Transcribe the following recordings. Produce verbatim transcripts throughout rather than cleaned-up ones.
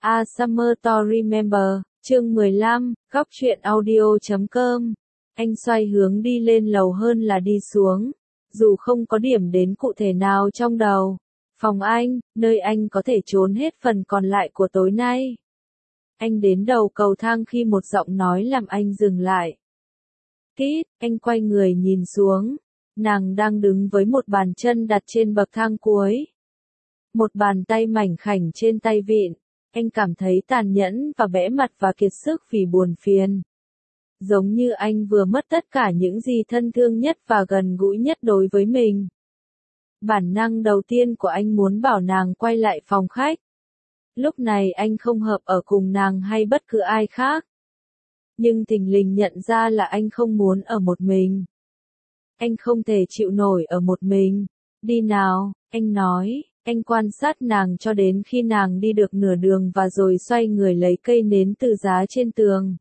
A Summer to Remember, chương mười lăm, góc truyện audio chấm com. Anh xoay hướng đi lên lầu hơn là đi xuống, dù không có điểm đến cụ thể nào trong đầu. Phòng anh, nơi anh có thể trốn hết phần còn lại của tối nay. Anh đến đầu cầu thang khi một giọng nói làm anh dừng lại. Kit, anh quay người nhìn xuống. Nàng đang đứng với một bàn chân đặt trên bậc thang cuối. Một bàn tay mảnh khảnh trên tay vịn. Anh cảm thấy tàn nhẫn và bẽ mặt và kiệt sức vì buồn phiền. Giống như anh vừa mất tất cả những gì thân thương nhất và gần gũi nhất đối với mình. Bản năng đầu tiên của anh muốn bảo nàng quay lại phòng khách. Lúc này anh không hợp ở cùng nàng hay bất cứ ai khác. Nhưng thình lình nhận ra là anh không muốn ở một mình. Anh không thể chịu nổi ở một mình. Đi nào, anh nói. Anh quan sát nàng cho đến khi nàng đi được nửa đường và rồi xoay người lấy cây nến từ giá trên tường.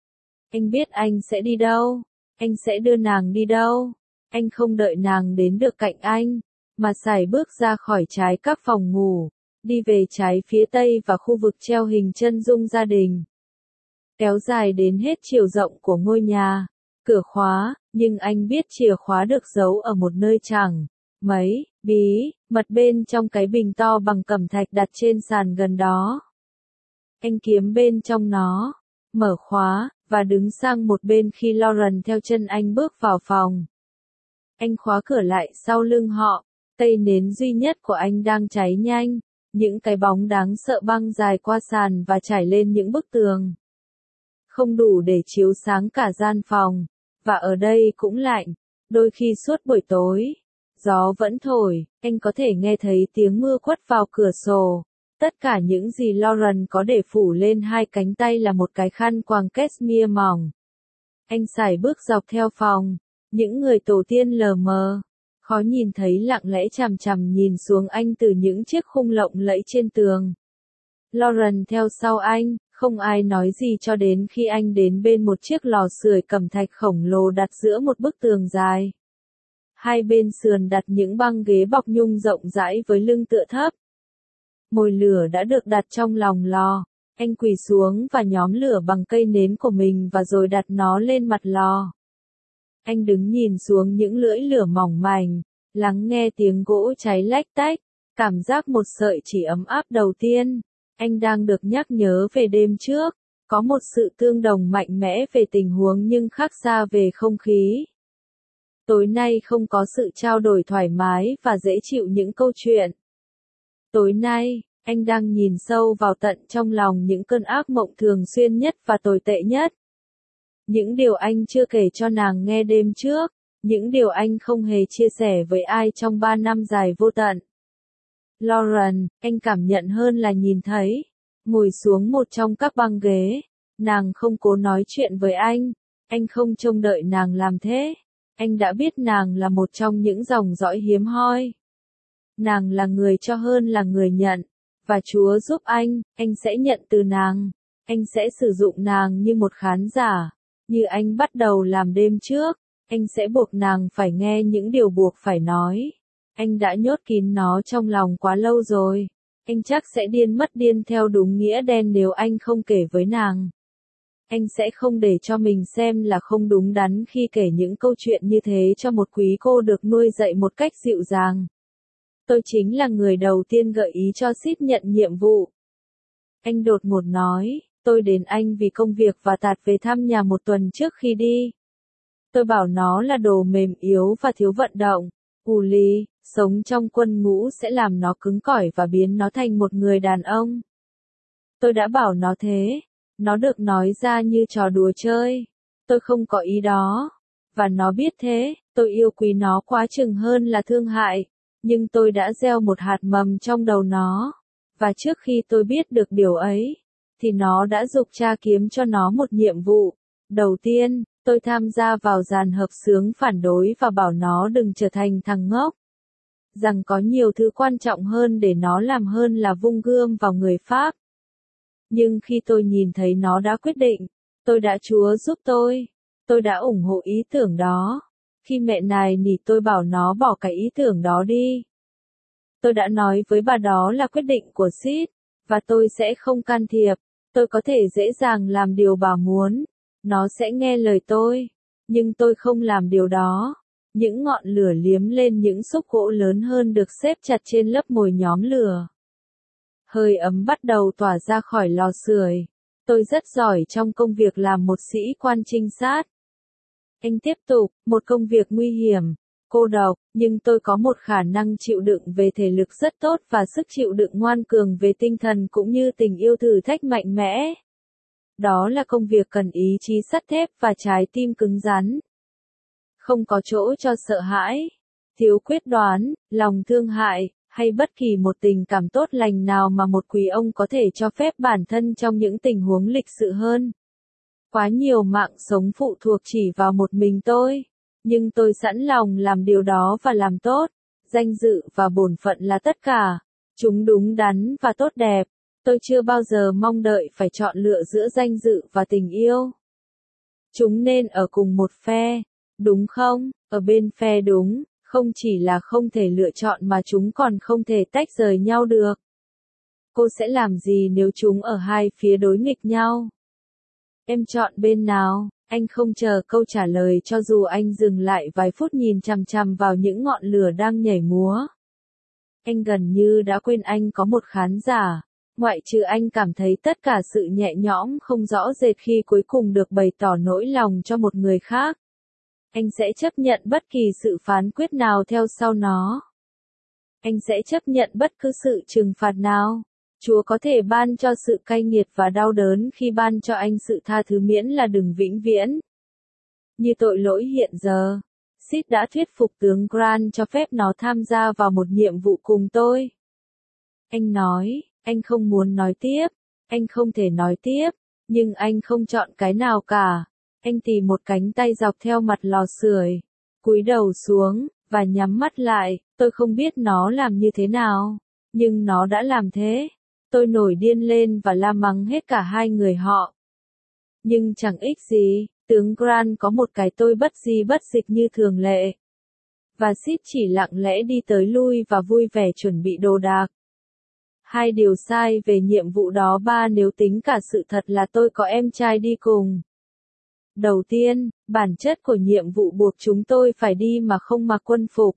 Anh biết anh sẽ đi đâu. Anh sẽ đưa nàng đi đâu. Anh không đợi nàng đến được cạnh anh, mà sải bước ra khỏi trái các phòng ngủ, đi về trái phía tây và khu vực treo hình chân dung gia đình. Kéo dài đến hết chiều rộng của ngôi nhà. Cửa khóa, nhưng anh biết chìa khóa được giấu ở một nơi chẳng mấy bí mật bên trong cái bình to bằng cẩm thạch đặt trên sàn gần đó. Anh kiếm bên trong nó, mở khóa, và đứng sang một bên khi Lauren theo chân anh bước vào phòng. Anh khóa cửa lại sau lưng họ, cây nến duy nhất của anh đang cháy nhanh, những cái bóng đáng sợ băng dài qua sàn và trải lên những bức tường. Không đủ để chiếu sáng cả gian phòng, và ở đây cũng lạnh, đôi khi suốt buổi tối. Gió vẫn thổi, anh có thể nghe thấy tiếng mưa quất vào cửa sổ. Tất cả những gì Lauren có để phủ lên hai cánh tay là một cái khăn quàng cashmere mỏng. Anh sải bước dọc theo phòng, những người tổ tiên lờ mờ, khó nhìn thấy lặng lẽ chằm chằm nhìn xuống anh từ những chiếc khung lộng lẫy trên tường. Lauren theo sau anh, không ai nói gì cho đến khi anh đến bên một chiếc lò sưởi cẩm thạch khổng lồ đặt giữa một bức tường dài. Hai bên sườn đặt những băng ghế bọc nhung rộng rãi với lưng tựa thấp. Mồi lửa đã được đặt trong lòng lò. Anh quỳ xuống và nhóm lửa bằng cây nến của mình và rồi đặt nó lên mặt lò. Anh đứng nhìn xuống những lưỡi lửa mỏng manh, lắng nghe tiếng gỗ cháy lách tách, cảm giác một sợi chỉ ấm áp đầu tiên. Anh đang được nhắc nhớ về đêm trước, có một sự tương đồng mạnh mẽ về tình huống nhưng khác xa về không khí. Tối nay không có sự trao đổi thoải mái và dễ chịu những câu chuyện. Tối nay, anh đang nhìn sâu vào tận trong lòng những cơn ác mộng thường xuyên nhất và tồi tệ nhất. Những điều anh chưa kể cho nàng nghe đêm trước, những điều anh không hề chia sẻ với ai trong ba năm dài vô tận. Lauren, anh cảm nhận hơn là nhìn thấy, ngồi xuống một trong các băng ghế. Nàng không cố nói chuyện với anh, anh không trông đợi nàng làm thế. Anh đã biết nàng là một trong những dòng dõi hiếm hoi. Nàng là người cho hơn là người nhận, và Chúa giúp anh, anh sẽ nhận từ nàng. Anh sẽ sử dụng nàng như một khán giả, như anh bắt đầu làm đêm trước. Anh sẽ buộc nàng phải nghe những điều buộc phải nói. Anh đã nhốt kín nó trong lòng quá lâu rồi. Anh chắc sẽ điên mất điên theo đúng nghĩa đen nếu anh không kể với nàng. Anh sẽ không để cho mình xem là không đúng đắn khi kể những câu chuyện như thế cho một quý cô được nuôi dạy một cách dịu dàng. Tôi chính là người đầu tiên gợi ý cho Sid nhận nhiệm vụ. Anh đột ngột nói, tôi đến anh vì công việc và tạt về thăm nhà một tuần trước khi đi. Tôi bảo nó là đồ mềm yếu và thiếu vận động. Ù lì, sống trong quân ngũ sẽ làm nó cứng cỏi và biến nó thành một người đàn ông. Tôi đã bảo nó thế. Nó được nói ra như trò đùa chơi. Tôi không có ý đó. Và nó biết thế, tôi yêu quý nó quá chừng hơn là thương hại. Nhưng tôi đã gieo một hạt mầm trong đầu nó. Và trước khi tôi biết được điều ấy, thì nó đã giục cha kiếm cho nó một nhiệm vụ. Đầu tiên, tôi tham gia vào dàn hợp xướng phản đối và bảo nó đừng trở thành thằng ngốc. Rằng có nhiều thứ quan trọng hơn để nó làm hơn là vung gươm vào người Pháp. Nhưng khi tôi nhìn thấy nó đã quyết định, tôi đã Chúa giúp tôi. Tôi đã ủng hộ ý tưởng đó. Khi mẹ nài nỉ tôi bảo nó bỏ cái ý tưởng đó đi. Tôi đã nói với bà đó là quyết định của Sid, và tôi sẽ không can thiệp. Tôi có thể dễ dàng làm điều bà muốn. Nó sẽ nghe lời tôi. Nhưng tôi không làm điều đó. Những ngọn lửa liếm lên những xúc gỗ lớn hơn được xếp chặt trên lớp mồi nhóm lửa. Hơi ấm bắt đầu tỏa ra khỏi lò sưởi. Tôi rất giỏi trong công việc làm một sĩ quan trinh sát. Anh tiếp tục, một công việc nguy hiểm, cô độc, nhưng tôi có một khả năng chịu đựng về thể lực rất tốt và sức chịu đựng ngoan cường về tinh thần cũng như tình yêu thử thách mạnh mẽ. Đó là công việc cần ý chí sắt thép và trái tim cứng rắn. Không có chỗ cho sợ hãi, thiếu quyết đoán, lòng thương hại, hay bất kỳ một tình cảm tốt lành nào mà một quý ông có thể cho phép bản thân trong những tình huống lịch sự hơn. Quá nhiều mạng sống phụ thuộc chỉ vào một mình tôi, nhưng tôi sẵn lòng làm điều đó và làm tốt. Danh dự và bổn phận là tất cả. Chúng đúng đắn và tốt đẹp. Tôi chưa bao giờ mong đợi phải chọn lựa giữa danh dự và tình yêu. Chúng nên ở cùng một phe, đúng không? Ở bên phe đúng, không chỉ là không thể lựa chọn mà chúng còn không thể tách rời nhau được. Cô sẽ làm gì nếu chúng ở hai phía đối nghịch nhau? Em chọn bên nào? Anh không chờ câu trả lời cho dù anh dừng lại vài phút nhìn chằm chằm vào những ngọn lửa đang nhảy múa. Anh gần như đã quên anh có một khán giả. Ngoại trừ anh cảm thấy tất cả sự nhẹ nhõm không rõ rệt khi cuối cùng được bày tỏ nỗi lòng cho một người khác. Anh sẽ chấp nhận bất kỳ sự phán quyết nào theo sau nó. Anh sẽ chấp nhận bất cứ sự trừng phạt nào. Chúa có thể ban cho sự cay nghiệt và đau đớn khi ban cho anh sự tha thứ miễn là đừng vĩnh viễn. Như tội lỗi hiện giờ, Sid đã thuyết phục tướng Grant cho phép nó tham gia vào một nhiệm vụ cùng tôi. Anh nói, anh không muốn nói tiếp, anh không thể nói tiếp, nhưng anh không chọn cái nào cả. Anh tìm một cánh tay dọc theo mặt lò sưởi, cúi đầu xuống, và nhắm mắt lại. Tôi không biết nó làm như thế nào, nhưng nó đã làm thế. Tôi nổi điên lên và la mắng hết cả hai người họ. Nhưng chẳng ích gì, tướng Grant có một cái tôi bất di bất dịch như thường lệ. Và Sid chỉ lặng lẽ đi tới lui và vui vẻ chuẩn bị đồ đạc. Hai điều sai về nhiệm vụ đó ba nếu tính cả sự thật là tôi có em trai đi cùng. Đầu tiên, bản chất của nhiệm vụ buộc chúng tôi phải đi mà không mặc quân phục.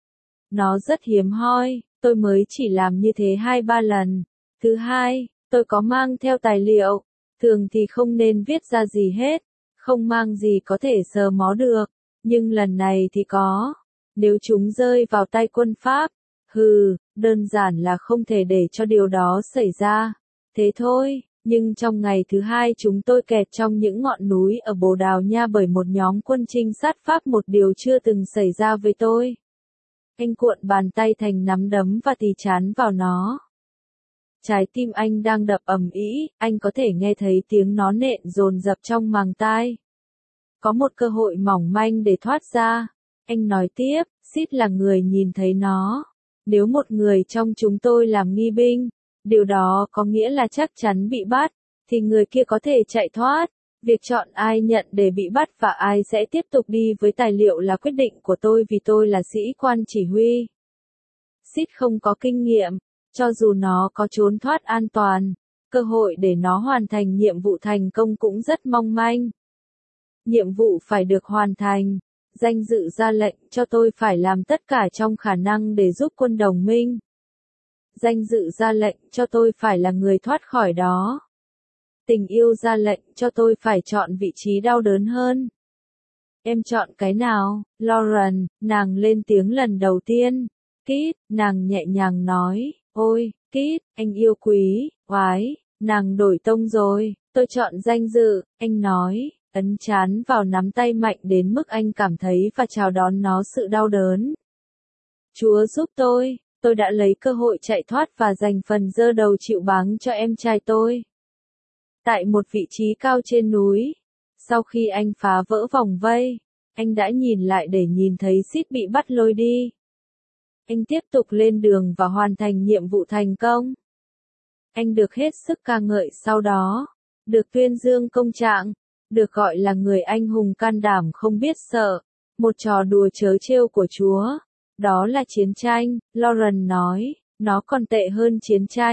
Nó rất hiếm hoi, tôi mới chỉ làm như thế hai ba lần. Thứ hai, tôi có mang theo tài liệu, thường thì không nên viết ra gì hết, không mang gì có thể sờ mó được, nhưng lần này thì có. Nếu chúng rơi vào tay quân Pháp, hừ, đơn giản là không thể để cho điều đó xảy ra. Thế thôi, nhưng trong ngày thứ hai chúng tôi kẹt trong những ngọn núi ở Bồ Đào Nha bởi một nhóm quân trinh sát Pháp, một điều chưa từng xảy ra với tôi. Anh cuộn bàn tay thành nắm đấm và tì chán vào nó. Trái tim anh đang đập ầm ĩ, anh có thể nghe thấy tiếng nó nện dồn dập trong màng tai. Có một cơ hội mỏng manh để thoát ra. Anh nói tiếp, Sid là người nhìn thấy nó. Nếu một người trong chúng tôi làm nghi binh, điều đó có nghĩa là chắc chắn bị bắt, thì người kia có thể chạy thoát. Việc chọn ai nhận để bị bắt và ai sẽ tiếp tục đi với tài liệu là quyết định của tôi vì tôi là sĩ quan chỉ huy. Sid không có kinh nghiệm, cho dù nó có trốn thoát an toàn, cơ hội để nó hoàn thành nhiệm vụ thành công cũng rất mong manh. Nhiệm vụ phải được hoàn thành. Danh dự ra lệnh cho tôi phải làm tất cả trong khả năng để giúp quân đồng minh. Danh dự ra lệnh cho tôi phải là người thoát khỏi đó. Tình yêu ra lệnh cho tôi phải chọn vị trí đau đớn hơn. Em chọn cái nào, Lauren? Nàng lên tiếng lần đầu tiên. Kit, nàng nhẹ nhàng nói, ôi, Kit, anh yêu quý, oái, nàng đổi tông rồi, tôi chọn danh dự, anh nói, ấn chán vào nắm tay mạnh đến mức anh cảm thấy và chào đón nó sự đau đớn. Chúa giúp tôi, tôi đã lấy cơ hội chạy thoát và dành phần giơ đầu chịu báng cho em trai tôi. Tại một vị trí cao trên núi, sau khi anh phá vỡ vòng vây, anh đã nhìn lại để nhìn thấy Sid bị bắt lôi đi. Anh tiếp tục lên đường và hoàn thành nhiệm vụ thành công. Anh được hết sức ca ngợi sau đó, được tuyên dương công trạng, được gọi là người anh hùng can đảm không biết sợ, một trò đùa trớ trêu của Chúa. Đó là chiến tranh, Lauren nói, nó còn tệ hơn chiến tranh.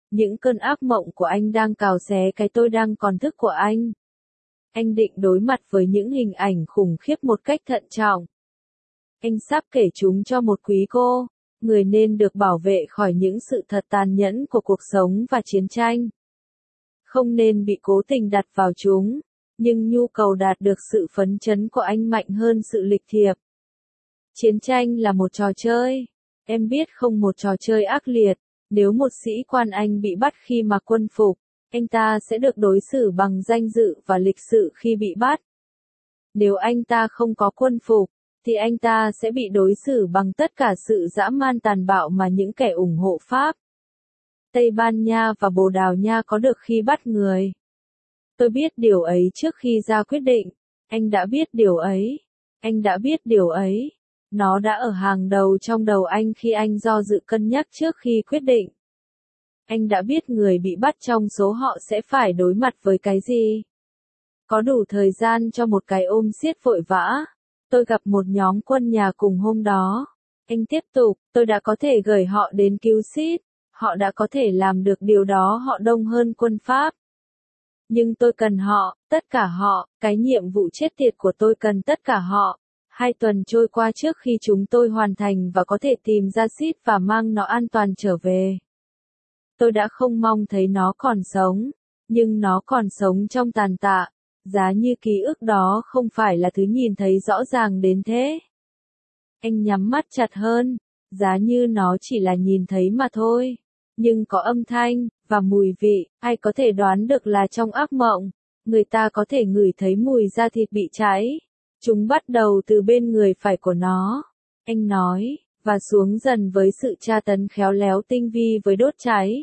Những cơn ác mộng của anh đang cào xé cái tôi đang còn thức của anh. Anh định đối mặt với những hình ảnh khủng khiếp một cách thận trọng. Anh sắp kể chúng cho một quý cô, người nên được bảo vệ khỏi những sự thật tàn nhẫn của cuộc sống và chiến tranh. Không nên bị cố tình đặt vào chúng, nhưng nhu cầu đạt được sự phấn chấn của anh mạnh hơn sự lịch thiệp. Chiến tranh là một trò chơi. Em biết không, một trò chơi ác liệt. Nếu một sĩ quan Anh bị bắt khi mặc quân phục, anh ta sẽ được đối xử bằng danh dự và lịch sự khi bị bắt. Nếu anh ta không có quân phục, thì anh ta sẽ bị đối xử bằng tất cả sự dã man tàn bạo mà những kẻ ủng hộ Pháp, Tây Ban Nha và Bồ Đào Nha có được khi bắt người. Tôi biết điều ấy trước khi ra quyết định. Anh đã biết điều ấy. Anh đã biết điều ấy. Nó đã ở hàng đầu trong đầu anh khi anh do dự cân nhắc trước khi quyết định. Anh đã biết người bị bắt trong số họ sẽ phải đối mặt với cái gì. Có đủ thời gian cho một cái ôm siết vội vã. Tôi gặp một nhóm quân nhà cùng hôm đó. Anh tiếp tục, tôi đã có thể gửi họ đến cứu Sid. Họ đã có thể làm được điều đó, họ đông hơn quân Pháp. Nhưng tôi cần họ, tất cả họ, cái nhiệm vụ chết tiệt của tôi cần tất cả họ. Hai tuần trôi qua trước khi chúng tôi hoàn thành và có thể tìm ra Sid và mang nó an toàn trở về. Tôi đã không mong thấy nó còn sống, nhưng nó còn sống trong tàn tạ, giá như ký ức đó không phải là thứ nhìn thấy rõ ràng đến thế. Anh nhắm mắt chặt hơn, giá như nó chỉ là nhìn thấy mà thôi. Nhưng có âm thanh, và mùi vị, ai có thể đoán được là trong ác mộng, người ta có thể ngửi thấy mùi da thịt bị cháy. Chúng bắt đầu từ bên người phải của nó, anh nói, và xuống dần với sự tra tấn khéo léo tinh vi với đốt cháy,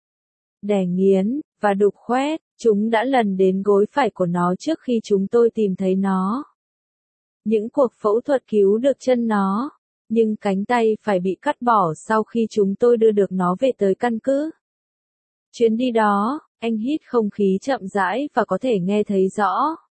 đè nghiến, và đục khoét. Chúng đã lần đến gối phải của nó trước khi chúng tôi tìm thấy nó. Những cuộc phẫu thuật cứu được chân nó, nhưng cánh tay phải bị cắt bỏ sau khi chúng tôi đưa được nó về tới căn cứ. Chuyến đi đó, anh hít không khí chậm rãi và có thể nghe thấy rõ.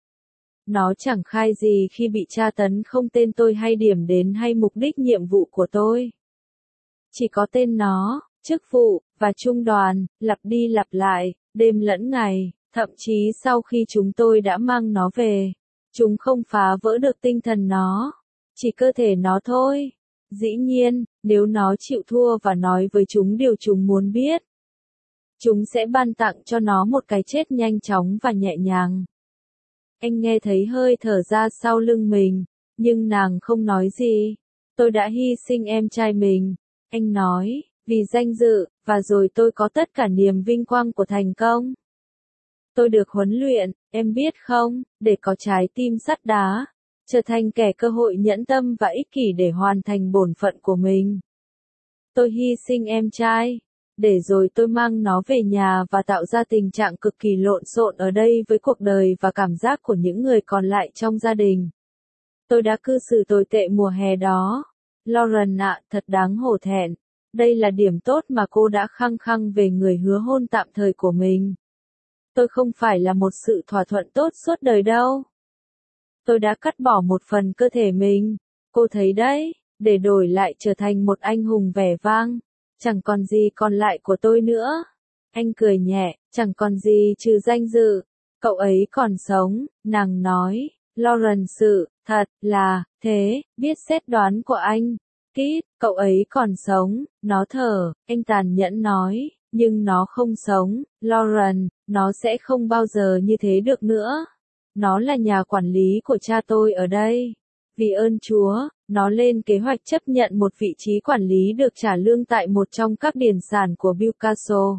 Nó chẳng khai gì khi bị tra tấn, không tên tôi hay điểm đến hay mục đích nhiệm vụ của tôi. Chỉ có tên nó, chức vụ, và trung đoàn, lặp đi lặp lại, đêm lẫn ngày, thậm chí sau khi chúng tôi đã mang nó về. Chúng không phá vỡ được tinh thần nó, chỉ cơ thể nó thôi. Dĩ nhiên, nếu nó chịu thua và nói với chúng điều chúng muốn biết, chúng sẽ ban tặng cho nó một cái chết nhanh chóng và nhẹ nhàng. Anh nghe thấy hơi thở ra sau lưng mình, nhưng nàng không nói gì. Tôi đã hy sinh em trai mình, anh nói, vì danh dự, và rồi tôi có tất cả niềm vinh quang của thành công. Tôi được huấn luyện, em biết không, để có trái tim sắt đá, trở thành kẻ cơ hội nhẫn tâm và ích kỷ để hoàn thành bổn phận của mình. Tôi hy sinh em trai, để rồi tôi mang nó về nhà và tạo ra tình trạng cực kỳ lộn xộn ở đây với cuộc đời và cảm giác của những người còn lại trong gia đình. Tôi đã cư xử tồi tệ mùa hè đó. Lauren ạ, thật đáng hổ thẹn. Đây là điểm tốt mà cô đã khăng khăng về người hứa hôn tạm thời của mình. Tôi không phải là một sự thỏa thuận tốt suốt đời đâu. Tôi đã cắt bỏ một phần cơ thể mình, cô thấy đấy, để đổi lại trở thành một anh hùng vẻ vang. Chẳng còn gì còn lại của tôi nữa. Anh cười nhẹ, chẳng còn gì trừ danh dự. Cậu ấy còn sống, nàng nói. Lauren, sự thật là thế, biết xét đoán của anh. Kít, cậu ấy còn sống, nó thở, anh tàn nhẫn nói, nhưng nó không sống. Lauren, nó sẽ không bao giờ như thế được nữa. Nó là nhà quản lý của cha tôi ở đây. Vì ơn Chúa, nó lên kế hoạch chấp nhận một vị trí quản lý được trả lương tại một trong các điền sản của Newcastle.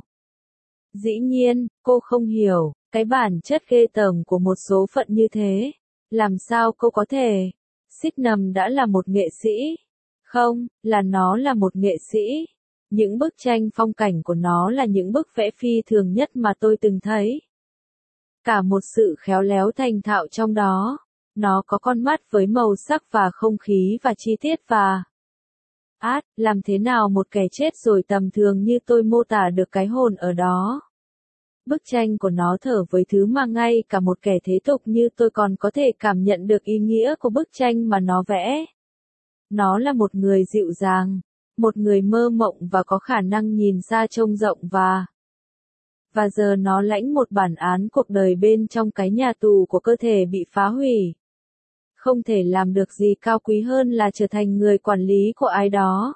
Dĩ nhiên, cô không hiểu, cái bản chất ghê tởm của một số phận như thế. Làm sao cô có thể? Sydenham đã là một nghệ sĩ. Không, là nó là một nghệ sĩ. Những bức tranh phong cảnh của nó là những bức vẽ phi thường nhất mà tôi từng thấy. Cả một sự khéo léo thành thạo trong đó. Nó có con mắt với màu sắc và không khí và chi tiết và... Át, làm thế nào một kẻ chết rồi tầm thường như tôi mô tả được cái hồn ở đó? Bức tranh của nó thở với thứ mà ngay cả một kẻ thế tục như tôi còn có thể cảm nhận được ý nghĩa của bức tranh mà nó vẽ. Nó là một người dịu dàng, một người mơ mộng và có khả năng nhìn xa trông rộng và... Và giờ nó lãnh một bản án cuộc đời bên trong cái nhà tù của cơ thể bị phá hủy. Không thể làm được gì cao quý hơn là trở thành người quản lý của ai đó.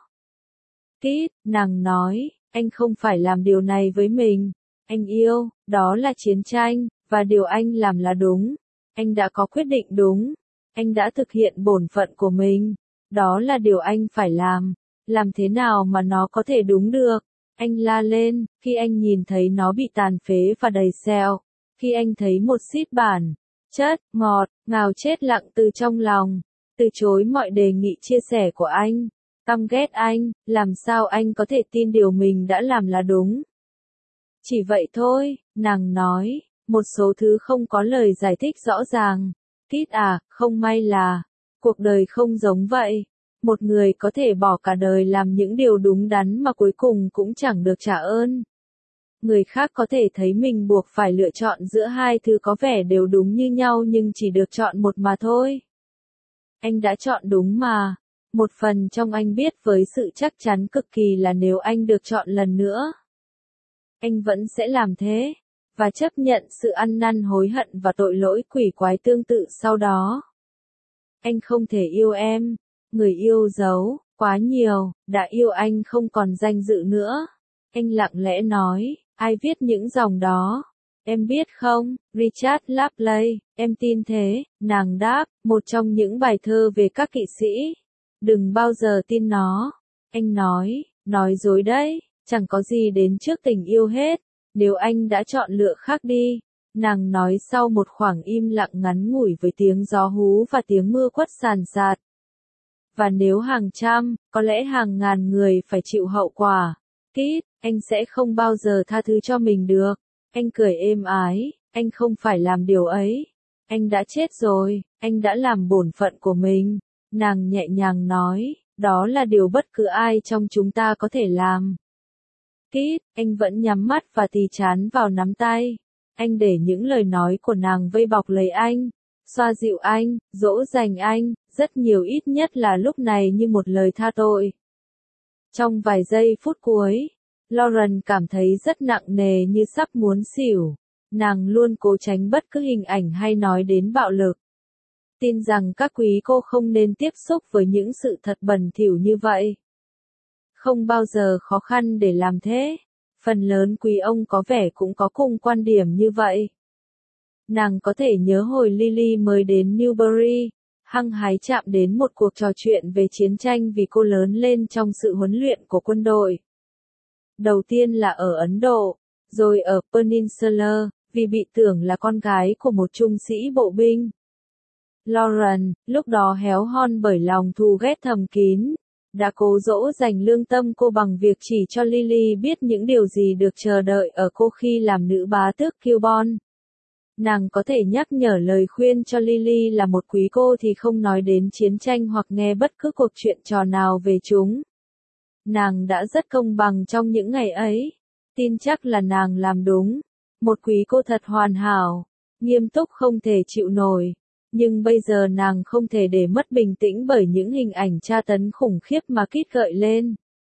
Kit, nàng nói, anh không phải làm điều này với mình. Anh yêu, đó là chiến tranh, và điều anh làm là đúng. Anh đã có quyết định đúng. Anh đã thực hiện bổn phận của mình. Đó là điều anh phải làm. Làm thế nào mà nó có thể đúng được? Anh la lên, khi anh nhìn thấy nó bị tàn phế và đầy sẹo. Khi anh thấy một xít bản, chất, ngọt, ngào chết lặng từ trong lòng. Từ chối mọi đề nghị chia sẻ của anh. Căm ghét anh, làm sao anh có thể tin điều mình đã làm là đúng? Chỉ vậy thôi, nàng nói, một số thứ không có lời giải thích rõ ràng. Kit à, không may là, cuộc đời không giống vậy. Một người có thể bỏ cả đời làm những điều đúng đắn mà cuối cùng cũng chẳng được trả ơn. Người khác có thể thấy mình buộc phải lựa chọn giữa hai thứ có vẻ đều đúng như nhau nhưng chỉ được chọn một mà thôi. Anh đã chọn đúng mà. Một phần trong anh biết với sự chắc chắn cực kỳ là nếu anh được chọn lần nữa, anh vẫn sẽ làm thế, và chấp nhận sự ăn năn hối hận và tội lỗi quỷ quái tương tự sau đó. Anh không thể yêu em, người yêu dấu, quá nhiều, đã yêu anh không còn danh dự nữa. Anh lặng lẽ nói, ai viết những dòng đó? Em biết không, Richard Lapley, em tin thế, nàng đáp, một trong những bài thơ về các kỵ sĩ. Đừng bao giờ tin nó. Anh nói, nói dối đấy, chẳng có gì đến trước tình yêu hết, nếu anh đã chọn lựa khác đi. Nàng nói sau một khoảng im lặng ngắn ngủi với tiếng gió hú và tiếng mưa quất sàn sạt. Và nếu hàng trăm, có lẽ hàng ngàn người phải chịu hậu quả, Kit, anh sẽ không bao giờ tha thứ cho mình được. Anh cười êm ái, anh không phải làm điều ấy. Anh đã chết rồi, anh đã làm bổn phận của mình. Nàng nhẹ nhàng nói, đó là điều bất cứ ai trong chúng ta có thể làm. Kit, anh vẫn nhắm mắt và tì chán vào nắm tay. Anh để những lời nói của nàng vây bọc lấy anh, xoa dịu anh, dỗ dành anh, rất nhiều ít nhất là lúc này như một lời tha tội. Trong vài giây phút cuối, Lauren cảm thấy rất nặng nề như sắp muốn xỉu. Nàng luôn cố tránh bất cứ hình ảnh hay nói đến bạo lực. Tin rằng các quý cô không nên tiếp xúc với những sự thật bẩn thỉu như vậy. Không bao giờ khó khăn để làm thế. Phần lớn quý ông có vẻ cũng có cùng quan điểm như vậy. Nàng có thể nhớ hồi Lily mới đến Newbury, hăng hái chạm đến một cuộc trò chuyện về chiến tranh vì cô lớn lên trong sự huấn luyện của quân đội. Đầu tiên là ở Ấn Độ, rồi ở Peninsula, vì bị tưởng là con gái của một trung sĩ bộ binh. Lauren, lúc đó héo hon bởi lòng thù ghét thầm kín, đã cố dỗ dành lương tâm cô bằng việc chỉ cho Lily biết những điều gì được chờ đợi ở cô khi làm nữ bá tước Kilborn. Nàng có thể nhắc nhở lời khuyên cho Lily là một quý cô thì không nói đến chiến tranh hoặc nghe bất cứ cuộc chuyện trò nào về chúng. Nàng đã rất công bằng trong những ngày ấy. Tin chắc là nàng làm đúng. Một quý cô thật hoàn hảo, nghiêm túc không thể chịu nổi. Nhưng bây giờ nàng không thể để mất bình tĩnh bởi những hình ảnh tra tấn khủng khiếp mà Kit gợi lên.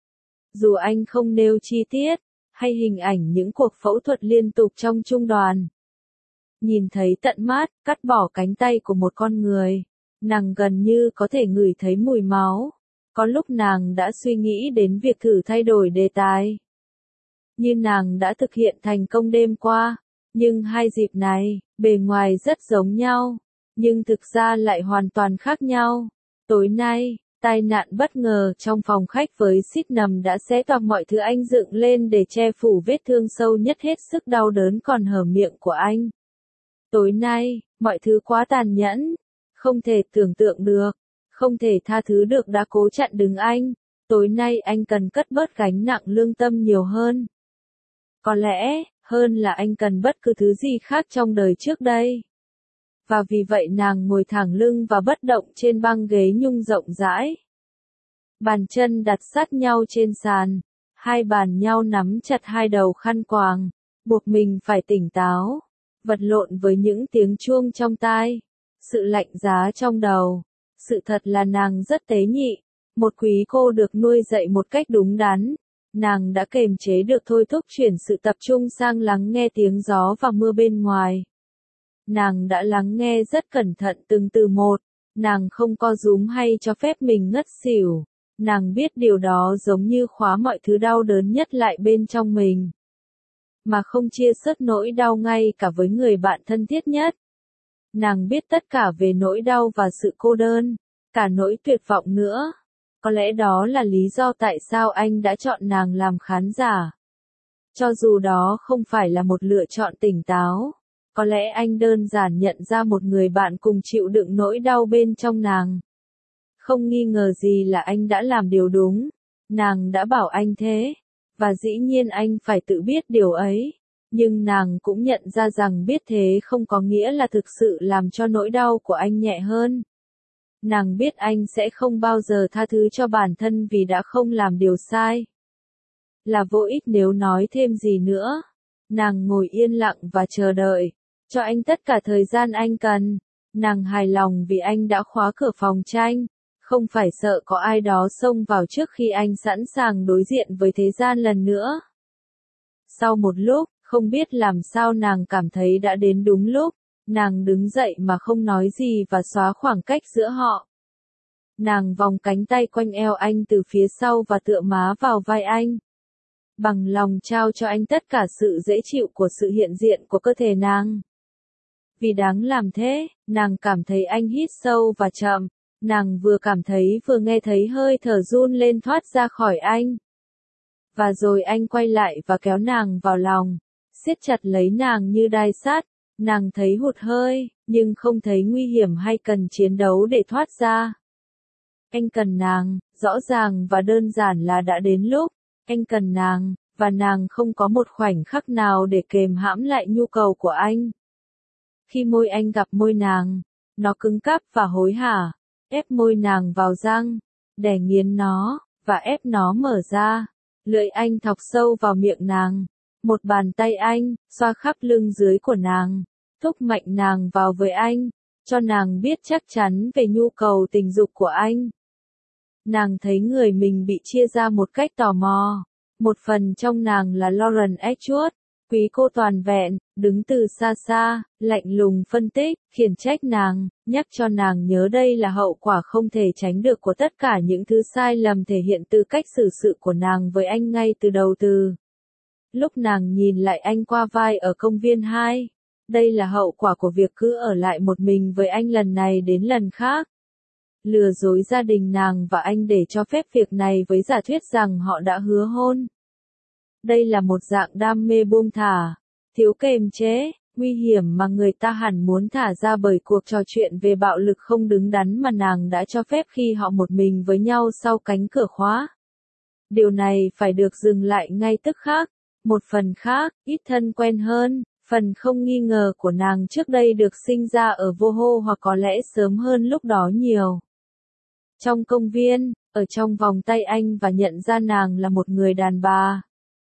Dù anh không nêu chi tiết, hay hình ảnh những cuộc phẫu thuật liên tục trong trung đoàn. Nhìn thấy tận mắt, cắt bỏ cánh tay của một con người, nàng gần như có thể ngửi thấy mùi máu. Có lúc nàng đã suy nghĩ đến việc thử thay đổi đề tài. Như nàng đã thực hiện thành công đêm qua, nhưng hai dịp này, bề ngoài rất giống nhau, nhưng thực ra lại hoàn toàn khác nhau. Tối nay, tai nạn bất ngờ trong phòng khách với Sydenham đã xé toạc mọi thứ anh dựng lên để che phủ vết thương sâu nhất hết sức đau đớn còn hở miệng của anh. Tối nay, mọi thứ quá tàn nhẫn, không thể tưởng tượng được, không thể tha thứ được đã cố chặn đứng anh. Tối nay anh cần cất bớt gánh nặng lương tâm nhiều hơn. Có lẽ, hơn là anh cần bất cứ thứ gì khác trong đời trước đây. Và vì vậy nàng ngồi thẳng lưng và bất động trên băng ghế nhung rộng rãi. Bàn chân đặt sát nhau trên sàn, hai bàn nhau nắm chặt hai đầu khăn quàng, buộc mình phải tỉnh táo, vật lộn với những tiếng chuông trong tai, sự lạnh giá trong đầu. Sự thật là nàng rất tế nhị, một quý cô được nuôi dạy một cách đúng đắn, Nàng đã kềm chế được thôi thúc chuyển sự tập trung sang lắng nghe tiếng gió và mưa bên ngoài. Nàng đã lắng nghe rất cẩn thận từng từ một, nàng không co rúm hay cho phép mình ngất xỉu. Nàng biết điều đó giống như khóa mọi thứ đau đớn nhất lại bên trong mình. Mà không chia sớt nỗi đau ngay cả với người bạn thân thiết nhất. Nàng biết tất cả về nỗi đau và sự cô đơn, cả nỗi tuyệt vọng nữa. Có lẽ đó là lý do tại sao anh đã chọn nàng làm khán giả. Cho dù đó không phải là một lựa chọn tỉnh táo, có lẽ anh đơn giản nhận ra một người bạn cùng chịu đựng nỗi đau bên trong nàng. Không nghi ngờ gì là anh đã làm điều đúng, nàng đã bảo anh thế, và dĩ nhiên anh phải tự biết điều ấy. Nhưng nàng cũng nhận ra rằng biết thế không có nghĩa là thực sự làm cho nỗi đau của anh nhẹ hơn. Nàng biết anh sẽ không bao giờ tha thứ cho bản thân vì đã không làm điều sai. Là vô ích nếu nói thêm gì nữa. Nàng ngồi yên lặng và chờ đợi, cho anh tất cả thời gian anh cần. Nàng hài lòng vì anh đã khóa cửa phòng tranh, không phải sợ có ai đó xông vào trước khi anh sẵn sàng đối diện với thế gian lần nữa. Sau một lúc, không biết làm sao nàng cảm thấy đã đến đúng lúc, nàng đứng dậy mà không nói gì và xóa khoảng cách giữa họ. Nàng vòng cánh tay quanh eo anh từ phía sau và tựa má vào vai anh. Bằng lòng trao cho anh tất cả sự dễ chịu của sự hiện diện của cơ thể nàng. Vì đáng làm thế, nàng cảm thấy anh hít sâu và chậm, nàng vừa cảm thấy vừa nghe thấy hơi thở run lên thoát ra khỏi anh. Và rồi anh quay lại và kéo nàng vào lòng, siết chặt lấy nàng như đai sắt. Nàng thấy hụt hơi, nhưng không thấy nguy hiểm hay cần chiến đấu để thoát ra. Anh cần nàng, rõ ràng và đơn giản là đã đến lúc. Anh cần nàng, và nàng không có một khoảnh khắc nào để kềm hãm lại nhu cầu của anh. Khi môi anh gặp môi nàng, nó cứng cáp và hối hả, ép môi nàng vào răng, đè nghiến nó, và ép nó mở ra. Lưỡi anh thọc sâu vào miệng nàng. Một bàn tay anh, xoa khắp lưng dưới của nàng, thúc mạnh nàng vào với anh, cho nàng biết chắc chắn về nhu cầu tình dục của anh. Nàng thấy người mình bị chia ra một cách tò mò. Một phần trong nàng là Lauren Edgeworth, quý cô toàn vẹn, đứng từ xa xa, lạnh lùng phân tích, khiển trách nàng, nhắc cho nàng nhớ đây là hậu quả không thể tránh được của tất cả những thứ sai lầm thể hiện từ cách xử sự của nàng với anh ngay từ đầu từ. Lúc nàng nhìn lại anh qua vai ở công viên hai, đây là hậu quả của việc cứ ở lại một mình với anh lần này đến lần khác. Lừa dối gia đình nàng và anh để cho phép việc này với giả thuyết rằng họ đã hứa hôn. Đây là một dạng đam mê buông thả, thiếu kềm chế, nguy hiểm mà người ta hẳn muốn thả ra bởi cuộc trò chuyện về bạo lực không đứng đắn mà nàng đã cho phép khi họ một mình với nhau sau cánh cửa khóa. Điều này phải được dừng lại ngay tức khắc. Một phần khác, ít thân quen hơn, phần không nghi ngờ của nàng trước đây được sinh ra ở vô hô hoặc có lẽ sớm hơn lúc đó nhiều. Trong công viên, ở trong vòng tay anh và nhận ra nàng là một người đàn bà.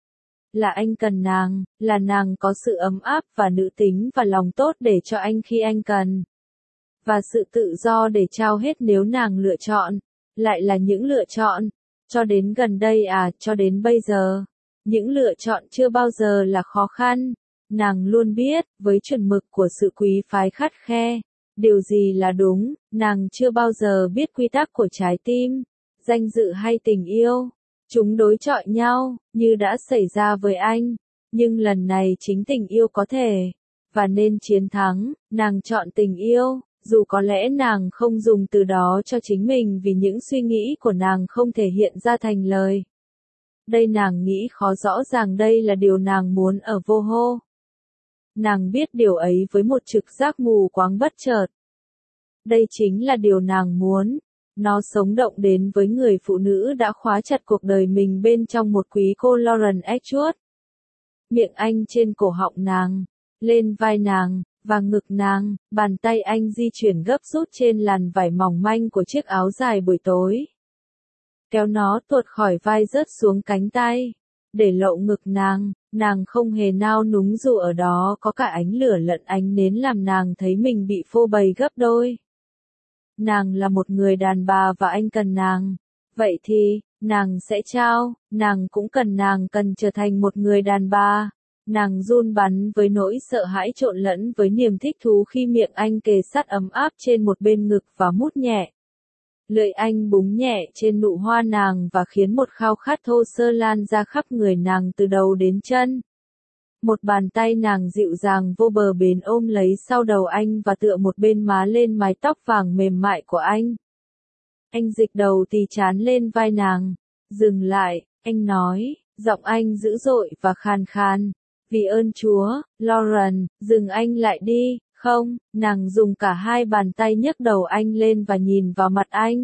Là anh cần nàng, là nàng có sự ấm áp và nữ tính và lòng tốt để cho anh khi anh cần. Và sự tự do để trao hết nếu nàng lựa chọn, lại là những lựa chọn. Cho đến gần đây à, cho đến bây giờ. Những lựa chọn chưa bao giờ là khó khăn. Nàng luôn biết, với chuẩn mực của sự quý phái khắt khe, điều gì là đúng. Nàng chưa bao giờ biết quy tắc của trái tim, danh dự hay tình yêu. Chúng đối chọi nhau, như đã xảy ra với anh. Nhưng lần này chính tình yêu có thể, và nên chiến thắng. Nàng chọn tình yêu, dù có lẽ nàng không dùng từ đó cho chính mình vì những suy nghĩ của nàng không thể hiện ra thành lời. Đây nàng nghĩ khó rõ ràng đây là điều nàng muốn ở vô hô. Nàng biết điều ấy với một trực giác mù quáng bất chợt. Đây chính là điều nàng muốn. Nó sống động đến với người phụ nữ đã khóa chặt cuộc đời mình bên trong một quý cô Lauren Edgeworth. Miệng anh trên cổ họng nàng, lên vai nàng, và ngực nàng, bàn tay anh di chuyển gấp rút trên làn vải mỏng manh của chiếc áo dài buổi tối. Kéo nó tuột khỏi vai rớt xuống cánh tay, để lộ ngực nàng, nàng không hề nao núng dù ở đó có cả ánh lửa lẫn ánh nến làm nàng thấy mình bị phô bày gấp đôi. Nàng là một người đàn bà và anh cần nàng. Vậy thì, Nàng sẽ trao, nàng cũng cần nàng cần trở thành một người đàn bà. Nàng run bắn với nỗi sợ hãi trộn lẫn với niềm thích thú khi miệng anh kề sát ấm áp trên một bên ngực và mút nhẹ. Lưỡi anh búng nhẹ trên nụ hoa nàng và khiến một khao khát thô sơ lan ra khắp người nàng từ đầu đến chân. Một bàn tay nàng dịu dàng vô bờ bến ôm lấy sau đầu anh và tựa một bên má lên mái tóc vàng mềm mại của anh. Anh dịch đầu tì chán lên vai nàng. Dừng lại, anh nói, giọng anh dữ dội và khàn khàn. Vì ơn Chúa, Lauren, dừng anh lại đi, không, nàng dùng cả hai bàn tay nhấc đầu anh lên và nhìn vào mặt anh.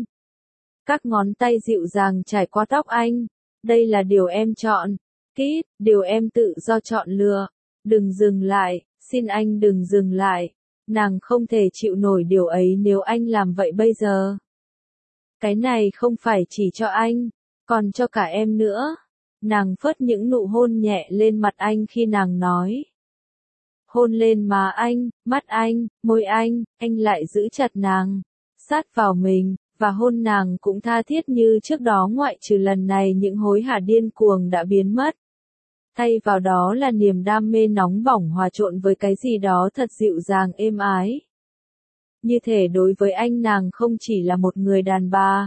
Các ngón tay dịu dàng trải qua tóc anh. Đây là điều em chọn. Kit, điều em tự do chọn lựa. Đừng dừng lại, xin anh đừng dừng lại. Nàng không thể chịu nổi điều ấy nếu anh làm vậy bây giờ. Cái này không phải chỉ cho anh, còn cho cả em nữa. Nàng phớt những nụ hôn nhẹ lên mặt anh khi nàng nói. Hôn lên má anh, mắt anh, môi anh, anh lại giữ chặt nàng, sát vào mình, và hôn nàng cũng tha thiết như trước đó ngoại trừ lần này những hối hả điên cuồng đã biến mất. Thay vào đó là niềm đam mê nóng bỏng hòa trộn với cái gì đó thật dịu dàng êm ái. Như thể đối với anh nàng không chỉ là một người đàn bà.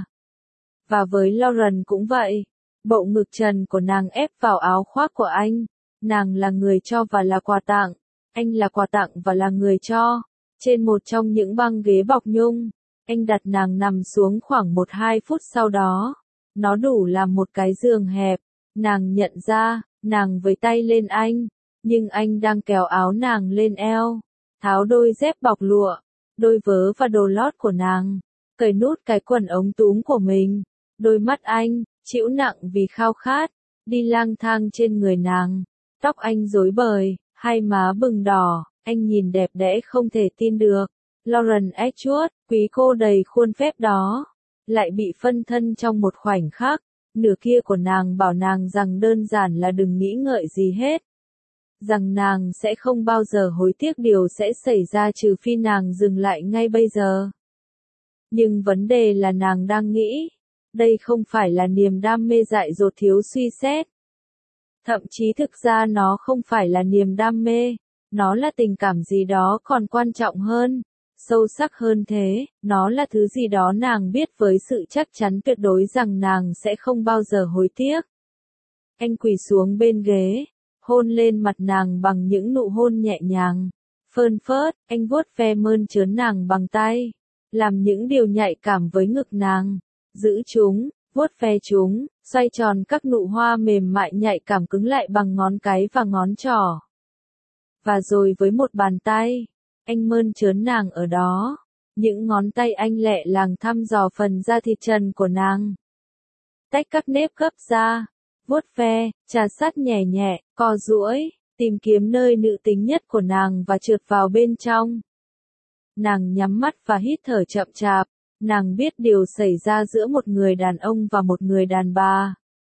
Và với Lauren cũng vậy. Bộ ngực trần của nàng ép vào áo khoác của anh. Nàng là người cho và là quà tặng. Anh là quà tặng và là người cho. Trên một trong những băng ghế bọc nhung, anh đặt nàng nằm xuống khoảng một hai phút sau đó. Nó đủ làm một cái giường hẹp. Nàng nhận ra, nàng với tay lên anh. Nhưng anh đang kéo áo nàng lên eo. Tháo đôi dép bọc lụa, đôi vớ và đồ lót của nàng. Cởi nút cái quần ống túm của mình. Đôi mắt anh, chịu nặng vì khao khát, đi lang thang trên người nàng. Tóc anh rối bời, hai má bừng đỏ, anh nhìn đẹp đẽ không thể tin được. Lauren Edgeworth, quý cô đầy khuôn phép đó, lại bị phân thân trong một khoảnh khắc. Nửa kia của nàng bảo nàng rằng đơn giản là đừng nghĩ ngợi gì hết. Rằng nàng sẽ không bao giờ hối tiếc điều sẽ xảy ra trừ phi nàng dừng lại ngay bây giờ. Nhưng vấn đề là nàng đang nghĩ. Đây không phải là niềm đam mê dại dột thiếu suy xét. Thậm chí thực ra nó không phải là niềm đam mê. Nó là tình cảm gì đó còn quan trọng hơn. Sâu sắc hơn thế, nó là thứ gì đó nàng biết với sự chắc chắn tuyệt đối rằng nàng sẽ không bao giờ hối tiếc. Anh quỳ xuống bên ghế, hôn lên mặt nàng bằng những nụ hôn nhẹ nhàng. Phơn phớt, anh vuốt ve mơn trớn nàng bằng tay. Làm những điều nhạy cảm với ngực nàng. Giữ chúng, vuốt ve chúng, xoay tròn các nụ hoa mềm mại nhạy cảm cứng lại bằng ngón cái và ngón trỏ. Và rồi với một bàn tay, anh mơn trớn nàng ở đó. Những ngón tay anh lẹ làng thăm dò phần da thịt trần của nàng. Tách các nếp gấp ra, vuốt ve, trà sát nhẹ nhẹ, co duỗi, tìm kiếm nơi nữ tính nhất của nàng và trượt vào bên trong. Nàng nhắm mắt và hít thở chậm chạp. Nàng biết điều xảy ra giữa một người đàn ông và một người đàn bà.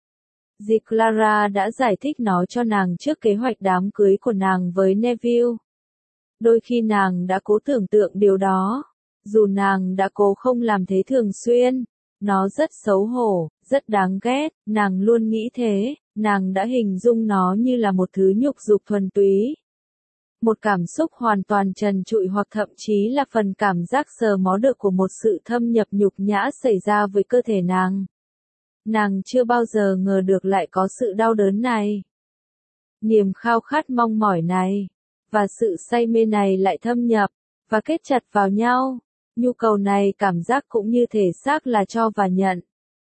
Dì Clara đã giải thích nó cho nàng trước kế hoạch đám cưới của nàng với Neville. Đôi khi nàng đã cố tưởng tượng điều đó. Dù nàng đã cố không làm thế thường xuyên. Nó rất xấu hổ, rất đáng ghét, nàng luôn nghĩ thế, nàng đã hình dung nó như là một thứ nhục dục thuần túy. Một cảm xúc hoàn toàn trần trụi hoặc thậm chí là phần cảm giác sờ mó được của một sự thâm nhập nhục nhã xảy ra với cơ thể nàng. Nàng chưa bao giờ ngờ được lại có sự đau đớn này. Niềm khao khát mong mỏi này, và sự say mê này lại thâm nhập, và kết chặt vào nhau. Nhu cầu này cảm giác cũng như thể xác là cho và nhận.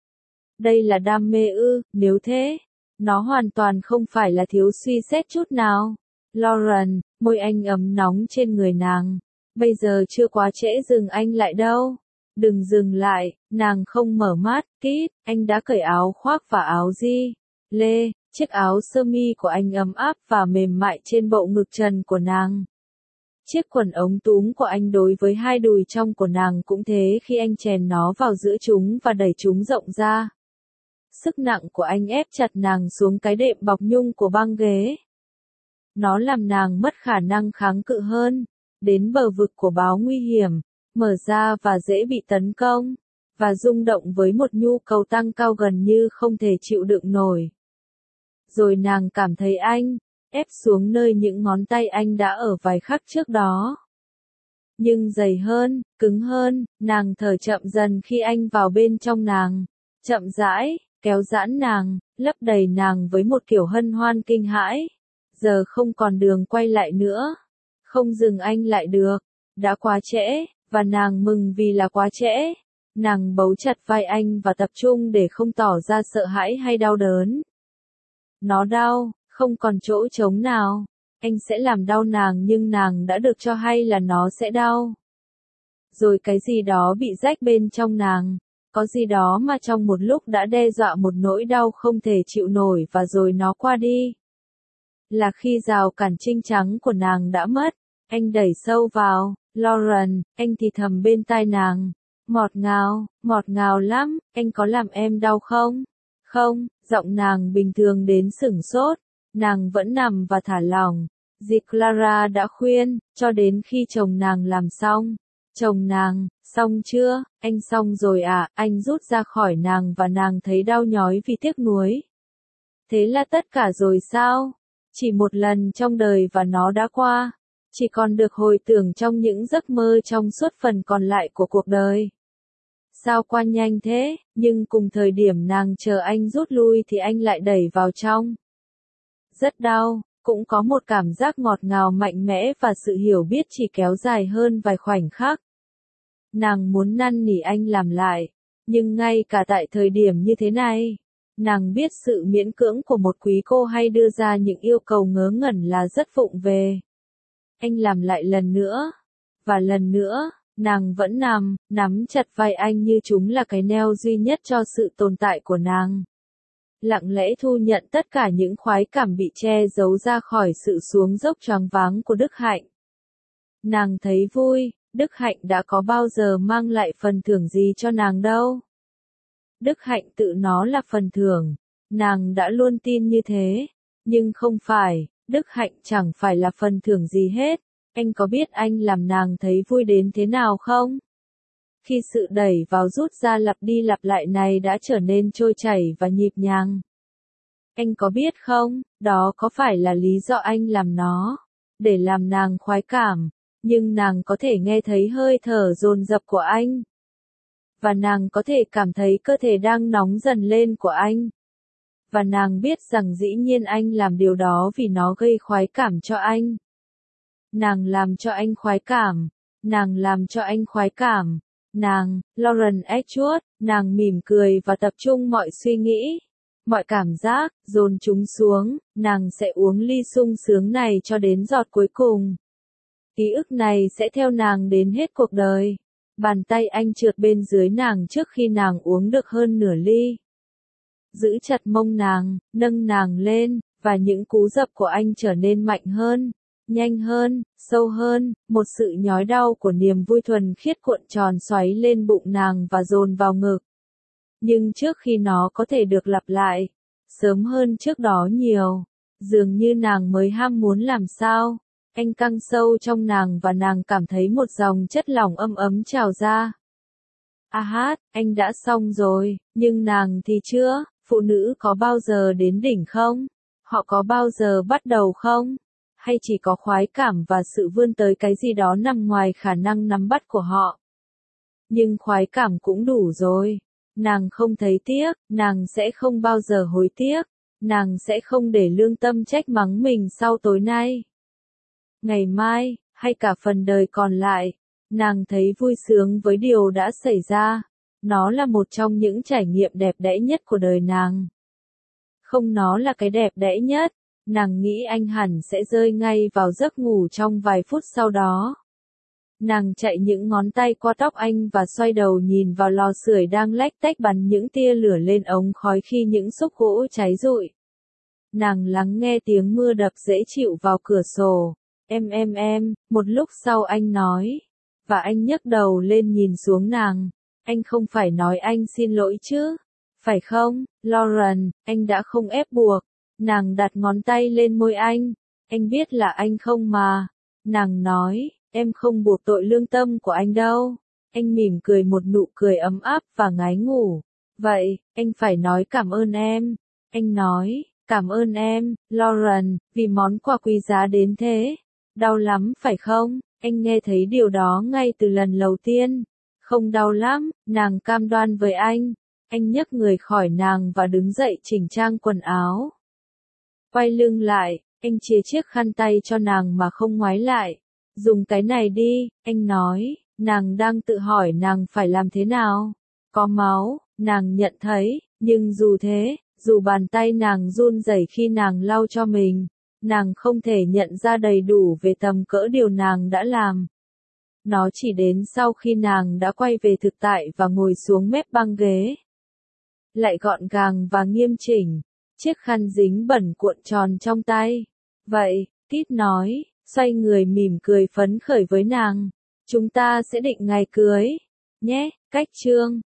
Đây là đam mê ư, nếu thế, nó hoàn toàn không phải là thiếu suy xét chút nào. Lauren, môi anh ấm nóng trên người nàng. Bây giờ chưa quá trễ dừng anh lại đâu. Đừng dừng lại, nàng không mở mắt. Kit, anh đã cởi áo khoác và áo di lê, chiếc áo sơ mi của anh ấm áp và mềm mại trên bộ ngực trần của nàng. Chiếc quần ống túm của anh đối với hai đùi trong của nàng cũng thế khi anh chèn nó vào giữa chúng và đẩy chúng rộng ra. Sức nặng của anh ép chặt nàng xuống cái đệm bọc nhung của băng ghế. Nó làm nàng mất khả năng kháng cự hơn, đến bờ vực của báo nguy hiểm, mở ra và dễ bị tấn công. và rung động với một nhu cầu tăng cao gần như không thể chịu đựng nổi. Rồi nàng cảm thấy anh ép xuống nơi những ngón tay anh đã ở vài khắc trước đó. Nhưng dày hơn, cứng hơn, nàng thở chậm dần khi anh vào bên trong nàng, chậm rãi, kéo giãn nàng, lấp đầy nàng với một kiểu hân hoan kinh hãi. Giờ không còn đường quay lại nữa, không dừng anh lại được, đã quá trễ, và nàng mừng vì là quá trễ. Nàng bấu chặt vai anh và tập trung để không tỏ ra sợ hãi hay đau đớn. Nó đau, không còn chỗ trống nào. Anh sẽ làm đau nàng nhưng nàng đã được cho hay là nó sẽ đau. Rồi cái gì đó bị rách bên trong nàng, có gì đó mà trong một lúc đã đe dọa một nỗi đau không thể chịu nổi và rồi nó qua đi. Là khi rào cản trinh trắng của nàng đã mất, anh đẩy sâu vào, Lauren, anh thì thầm bên tai nàng, ngọt ngào, ngọt ngào lắm, anh có làm em đau không? Không, giọng nàng bình thường đến sửng sốt, nàng vẫn nằm và thả lỏng. Dì Clara đã khuyên, cho đến khi chồng nàng làm xong. Chồng nàng, xong chưa, anh xong rồi à, anh rút ra khỏi nàng và nàng thấy đau nhói vì tiếc nuối. Thế là tất cả rồi sao? Chỉ một lần trong đời và nó đã qua. Chỉ còn được hồi tưởng trong những giấc mơ trong suốt phần còn lại của cuộc đời. Sao qua nhanh thế, nhưng cùng thời điểm nàng chờ anh rút lui thì anh lại đẩy vào trong. Rất đau. Cũng có một cảm giác ngọt ngào mạnh mẽ và sự hiểu biết chỉ kéo dài hơn vài khoảnh khắc. Nàng muốn năn nỉ anh làm lại, nhưng ngay cả tại thời điểm như thế này, nàng biết sự miễn cưỡng của một quý cô hay đưa ra những yêu cầu ngớ ngẩn là rất vụng về. Anh làm lại lần nữa, và lần nữa, nàng vẫn nằm, nắm chặt vai anh như chúng là cái neo duy nhất cho sự tồn tại của nàng. Lặng lẽ thu nhận tất cả những khoái cảm bị che giấu ra khỏi sự xuống dốc choáng váng của Đức Hạnh. Nàng thấy vui, Đức Hạnh đã có bao giờ mang lại phần thưởng gì cho nàng đâu. Đức Hạnh tự nó là phần thưởng, nàng đã luôn tin như thế, nhưng không phải, Đức Hạnh chẳng phải là phần thưởng gì hết. Anh có biết anh làm nàng thấy vui đến thế nào không? Khi sự đẩy vào rút ra lặp đi lặp lại này đã trở nên trôi chảy và nhịp nhàng. Anh có biết không, đó có phải là lý do anh làm nó, để làm nàng khoái cảm, nhưng nàng có thể nghe thấy hơi thở dồn dập của anh. Và nàng có thể cảm thấy cơ thể đang nóng dần lên của anh. Và nàng biết rằng dĩ nhiên anh làm điều đó vì nó gây khoái cảm cho anh. Nàng làm cho anh khoái cảm, nàng làm cho anh khoái cảm. Nàng, Lauren Edgeworth, nàng mỉm cười và tập trung mọi suy nghĩ, mọi cảm giác, dồn chúng xuống, nàng sẽ uống ly sung sướng này cho đến giọt cuối cùng. Ký ức này sẽ theo nàng đến hết cuộc đời. Bàn tay anh trượt bên dưới nàng trước khi nàng uống được hơn nửa ly. Giữ chặt mông nàng, nâng nàng lên, và những cú dập của anh trở nên mạnh hơn. Nhanh hơn, sâu hơn, một sự nhói đau của niềm vui thuần khiết cuộn tròn xoáy lên bụng nàng và dồn vào ngực. Nhưng trước khi nó có thể được lặp lại, sớm hơn trước đó nhiều, dường như nàng mới ham muốn làm sao, anh căng sâu trong nàng và nàng cảm thấy một dòng chất lỏng âm ấm trào ra. A hát, anh đã xong rồi, nhưng nàng thì chưa, phụ nữ có bao giờ đến đỉnh không? Họ có bao giờ bắt đầu không? Hay chỉ có khoái cảm và sự vươn tới cái gì đó nằm ngoài khả năng nắm bắt của họ. Nhưng khoái cảm cũng đủ rồi. Nàng không thấy tiếc, nàng sẽ không bao giờ hối tiếc, nàng sẽ không để lương tâm trách mắng mình sau tối nay. Ngày mai, hay cả phần đời còn lại, nàng thấy vui sướng với điều đã xảy ra. Nó là một trong những trải nghiệm đẹp đẽ nhất của đời nàng. Không, nó là cái đẹp đẽ nhất. Nàng nghĩ anh hẳn sẽ rơi ngay vào giấc ngủ trong vài phút sau đó. Nàng chạy những ngón tay qua tóc anh và xoay đầu nhìn vào lò sưởi đang lách tách bắn những tia lửa lên ống khói khi những xúc gỗ cháy rụi. Nàng lắng nghe tiếng mưa đập dễ chịu vào cửa sổ. Em em em, một lúc sau anh nói. Và anh nhấc đầu lên nhìn xuống nàng. Anh không phải nói anh xin lỗi chứ? Phải không, Lauren, anh đã không ép buộc. Nàng đặt ngón tay lên môi anh. Anh biết là anh không mà. Nàng nói, em không buộc tội lương tâm của anh đâu. Anh mỉm cười một nụ cười ấm áp và ngái ngủ. Vậy, anh phải nói cảm ơn em. Anh nói, cảm ơn em, Lauren, vì món quà quý giá đến thế. Đau lắm phải không? Anh nghe thấy điều đó ngay từ lần đầu tiên. Không đau lắm, nàng cam đoan với anh. Anh nhấc người khỏi nàng và đứng dậy chỉnh trang quần áo. Quay lưng lại, anh chia chiếc khăn tay cho nàng mà không ngoái lại. Dùng cái này đi, anh nói, nàng đang tự hỏi nàng phải làm thế nào. Có máu, nàng nhận thấy, nhưng dù thế, dù bàn tay nàng run rẩy khi nàng lau cho mình, nàng không thể nhận ra đầy đủ về tầm cỡ điều nàng đã làm. Nó chỉ đến sau khi nàng đã quay về thực tại và ngồi xuống mép băng ghế. Lại gọn gàng và nghiêm chỉnh, chiếc khăn dính bẩn cuộn tròn trong tay. Vậy, Tít nói, xoay người mỉm cười phấn khởi với nàng. Chúng ta sẽ định ngày cưới, nhé, cách chương.